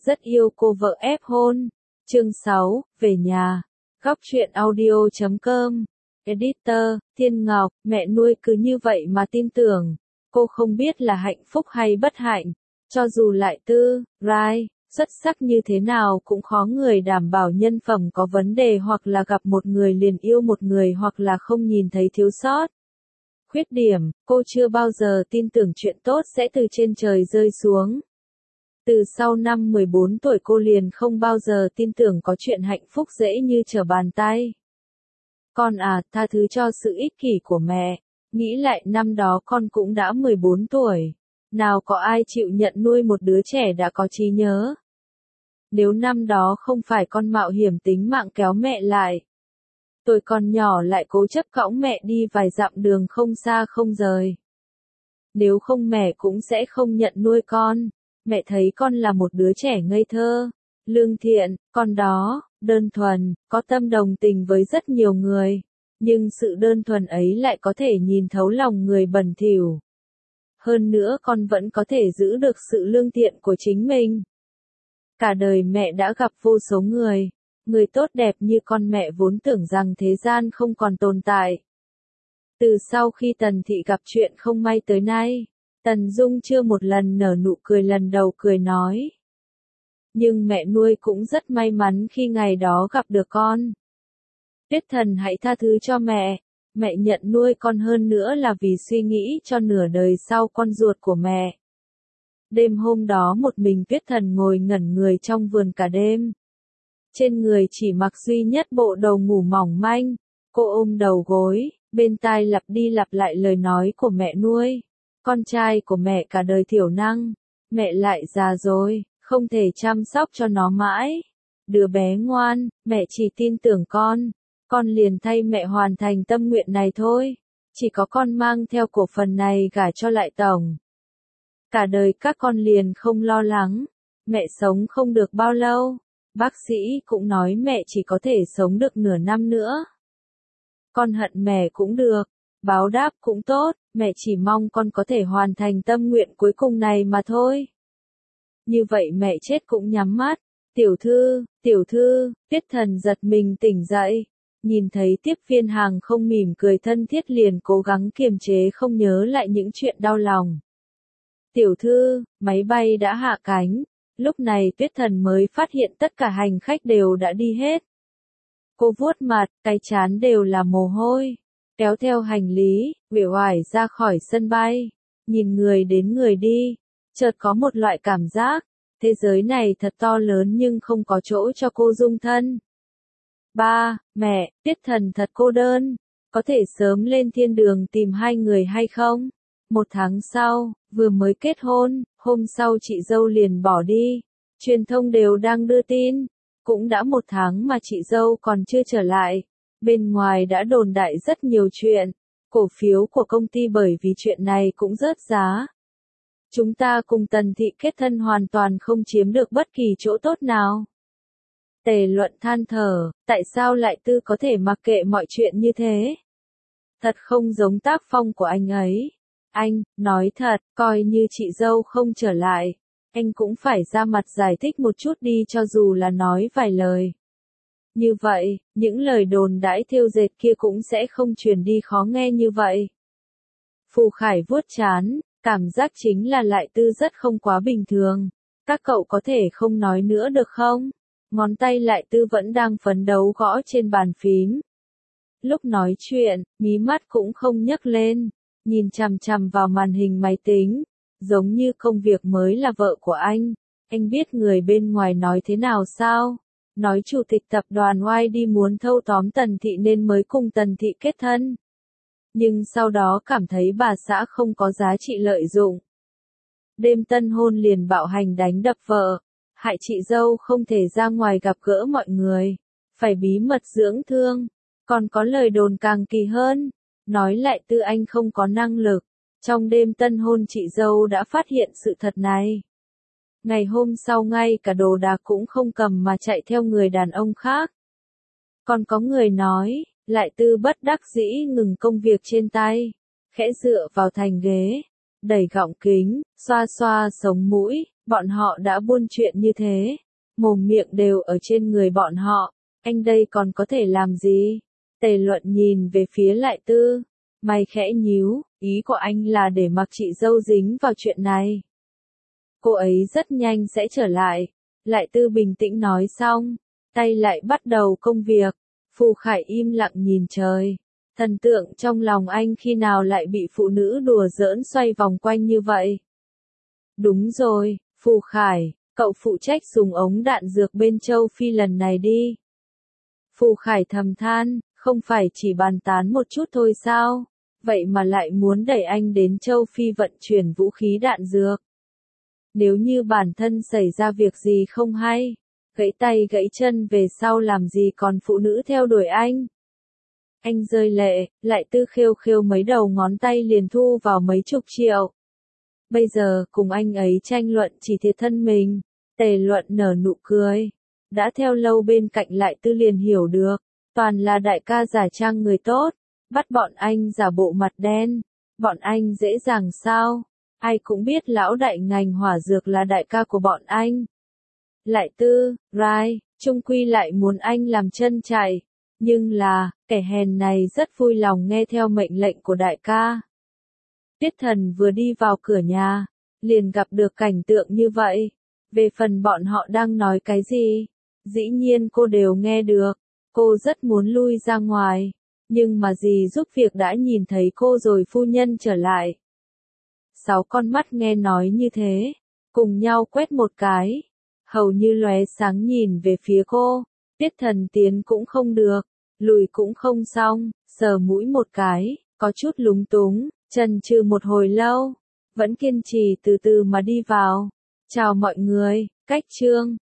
rất yêu cô vợ ép hôn. Chương 6, về nhà. Góc truyện audio.com. Editor, Thiên Ngọc, mẹ nuôi cứ như vậy mà tin tưởng. Cô không biết là hạnh phúc hay bất hạnh. Cho dù Lại Tư, Rai, xuất sắc như thế nào cũng khó người đảm bảo nhân phẩm có vấn đề hoặc là gặp một người liền yêu một người hoặc là không nhìn thấy thiếu sót. Khuyết điểm, cô chưa bao giờ tin tưởng chuyện tốt sẽ từ trên trời rơi xuống. Từ sau năm 14 tuổi cô liền không bao giờ tin tưởng có chuyện hạnh phúc dễ như trở bàn tay. Con à, tha thứ cho sự ích kỷ của mẹ. Nghĩ lại năm đó con cũng đã 14 tuổi. Nào có ai chịu nhận nuôi một đứa trẻ đã có trí nhớ. Nếu năm đó không phải con mạo hiểm tính mạng kéo mẹ lại. Tôi còn nhỏ lại cố chấp cõng mẹ đi vài dặm đường không xa không rời. Nếu không mẹ cũng sẽ không nhận nuôi con. Mẹ thấy con là một đứa trẻ ngây thơ, lương thiện, con đó, đơn thuần, có tâm đồng tình với rất nhiều người. Nhưng sự đơn thuần ấy lại có thể nhìn thấu lòng người bẩn thỉu. Hơn nữa con vẫn có thể giữ được sự lương thiện của chính mình. Cả đời mẹ đã gặp vô số người. Người tốt đẹp như con mẹ vốn tưởng rằng thế gian không còn tồn tại. Từ sau khi Tần Thị gặp chuyện không may tới nay, Tần Dung chưa một lần nở nụ cười, lần đầu cười nói. Nhưng mẹ nuôi cũng rất may mắn khi ngày đó gặp được con. Tuyết Thần hãy tha thứ cho mẹ. Mẹ nhận nuôi con hơn nữa là vì suy nghĩ cho nửa đời sau con ruột của mẹ. Đêm hôm đó một mình Tuyết Thần ngồi ngẩn người trong vườn cả đêm. Trên người chỉ mặc duy nhất bộ đồ ngủ mỏng manh. Cô ôm đầu gối, bên tai lặp đi lặp lại lời nói của mẹ nuôi. Con trai của mẹ cả đời thiểu năng. Mẹ lại già rồi, không thể chăm sóc cho nó mãi. Đứa bé ngoan, mẹ chỉ tin tưởng con. Con liền thay mẹ hoàn thành tâm nguyện này thôi. Chỉ có con mang theo cổ phần này gả cho Lại Tổng. Cả đời các con liền không lo lắng. Mẹ sống không được bao lâu. Bác sĩ cũng nói mẹ chỉ có thể sống được nửa năm nữa. Con hận mẹ cũng được. Báo đáp cũng tốt. Mẹ chỉ mong con có thể hoàn thành tâm nguyện cuối cùng này mà thôi. Như vậy mẹ chết cũng nhắm mắt. Tiểu thư, Tuyết Thần giật mình tỉnh dậy. Nhìn thấy tiếp viên hàng không mỉm cười thân thiết liền cố gắng kiềm chế không nhớ lại những chuyện đau lòng. Tiểu thư, máy bay đã hạ cánh. Lúc này Tuyết Thần mới phát hiện tất cả hành khách đều đã đi hết. Cô vuốt mặt, cái trán đều là mồ hôi. Kéo theo hành lý, uể oải ra khỏi sân bay. Nhìn người đến người đi. Chợt có một loại cảm giác. Thế giới này thật to lớn nhưng không có chỗ cho cô dung thân. Ba, mẹ, Tuyết Thần thật cô đơn. Có thể sớm lên thiên đường tìm hai người hay không? 1 tháng sau, vừa mới kết hôn, hôm sau chị dâu liền bỏ đi. Truyền thông đều đang đưa tin. Cũng đã 1 tháng mà chị dâu còn chưa trở lại. Bên ngoài đã đồn đại rất nhiều chuyện. Cổ phiếu của công ty bởi vì chuyện này cũng rớt giá. Chúng ta cùng Tần Thị kết thân hoàn toàn không chiếm được bất kỳ chỗ tốt nào. Tề Luận than thở, tại sao Lại Tư có thể mặc kệ mọi chuyện như thế? Thật không giống tác phong của anh ấy. Anh, nói thật, coi như chị dâu không trở lại. Anh cũng phải ra mặt giải thích một chút đi cho dù là nói vài lời. Như vậy, những lời đồn đãi thêu dệt kia cũng sẽ không truyền đi khó nghe như vậy. Phù Khải vuốt trán, cảm giác chính là Lại Tư rất không quá bình thường. Các cậu có thể không nói nữa được không? Ngón tay Lại Tư vẫn đang phấn đấu gõ trên bàn phím. Lúc nói chuyện, mí mắt cũng không nhấc lên, nhìn chằm chằm vào màn hình máy tính, giống như công việc mới là vợ của anh. Anh biết người bên ngoài nói thế nào sao? Nói chủ tịch tập đoàn YD muốn thâu tóm Tần Thị nên mới cùng Tần Thị kết thân. Nhưng sau đó cảm thấy bà xã không có giá trị lợi dụng. Đêm tân hôn liền bạo hành đánh đập vợ. Hại chị dâu không thể ra ngoài gặp gỡ mọi người. Phải bí mật dưỡng thương. Còn có lời đồn càng kỳ hơn. Nói Lại Tư anh không có năng lực. Trong đêm tân hôn chị dâu đã phát hiện sự thật này. Ngày hôm sau ngay cả đồ đạc cũng không cầm mà chạy theo người đàn ông khác. Còn có người nói, Lại Tư bất đắc dĩ ngừng công việc trên tay. Khẽ dựa vào thành ghế. Đẩy gọng kính, xoa xoa sống mũi. Bọn họ đã buôn chuyện như thế, mồm miệng đều ở trên người bọn họ, anh đây còn có thể làm gì? Tề Luận nhìn về phía Lại Tư, mày khẽ nhíu, ý của anh là để mặc chị dâu dính vào chuyện này. Cô ấy rất nhanh sẽ trở lại. Lại Tư bình tĩnh nói xong, tay lại bắt đầu công việc. Phù Khải im lặng nhìn trời. Thần tượng trong lòng anh khi nào lại bị phụ nữ đùa giỡn xoay vòng quanh như vậy? Đúng rồi, Phù Khải, cậu phụ trách dùng ống đạn dược bên châu Phi lần này đi. Phù Khải thầm than, không phải chỉ bàn tán một chút thôi sao? Vậy mà lại muốn đẩy anh đến châu Phi vận chuyển vũ khí đạn dược. Nếu như bản thân xảy ra việc gì không hay, gãy tay gãy chân về sau làm gì còn phụ nữ theo đuổi anh. Anh rơi lệ, Lại Tư khêu khêu mấy đầu ngón tay liền thu vào mấy chục triệu. Bây giờ cùng anh ấy tranh luận chỉ thiệt thân mình. Tề Luận nở nụ cười. Đã theo lâu bên cạnh Lại Tư liền hiểu được, toàn là đại ca giả trang người tốt, bắt bọn anh giả bộ mặt đen. Bọn anh dễ dàng sao? Ai cũng biết lão đại ngành hỏa dược là đại ca của bọn anh. Lại Tư, Rai, chung quy lại muốn anh làm chân chạy. Nhưng là, kẻ hèn này rất vui lòng nghe theo mệnh lệnh của đại ca. Tiết Thần vừa đi vào cửa nhà, liền gặp được cảnh tượng như vậy. Về phần bọn họ đang nói cái gì, dĩ nhiên cô đều nghe được. Cô rất muốn lui ra ngoài, nhưng mà dì giúp việc đã nhìn thấy cô rồi phu nhân trở lại. 6 con mắt nghe nói như thế, cùng nhau quét một cái, hầu như lóe sáng nhìn về phía cô. Tiết Thần tiến cũng không được, lùi cũng không xong, sờ mũi một cái, có chút lúng túng, chần chừ một hồi lâu, vẫn kiên trì từ từ mà đi vào. Chào mọi người, cách chương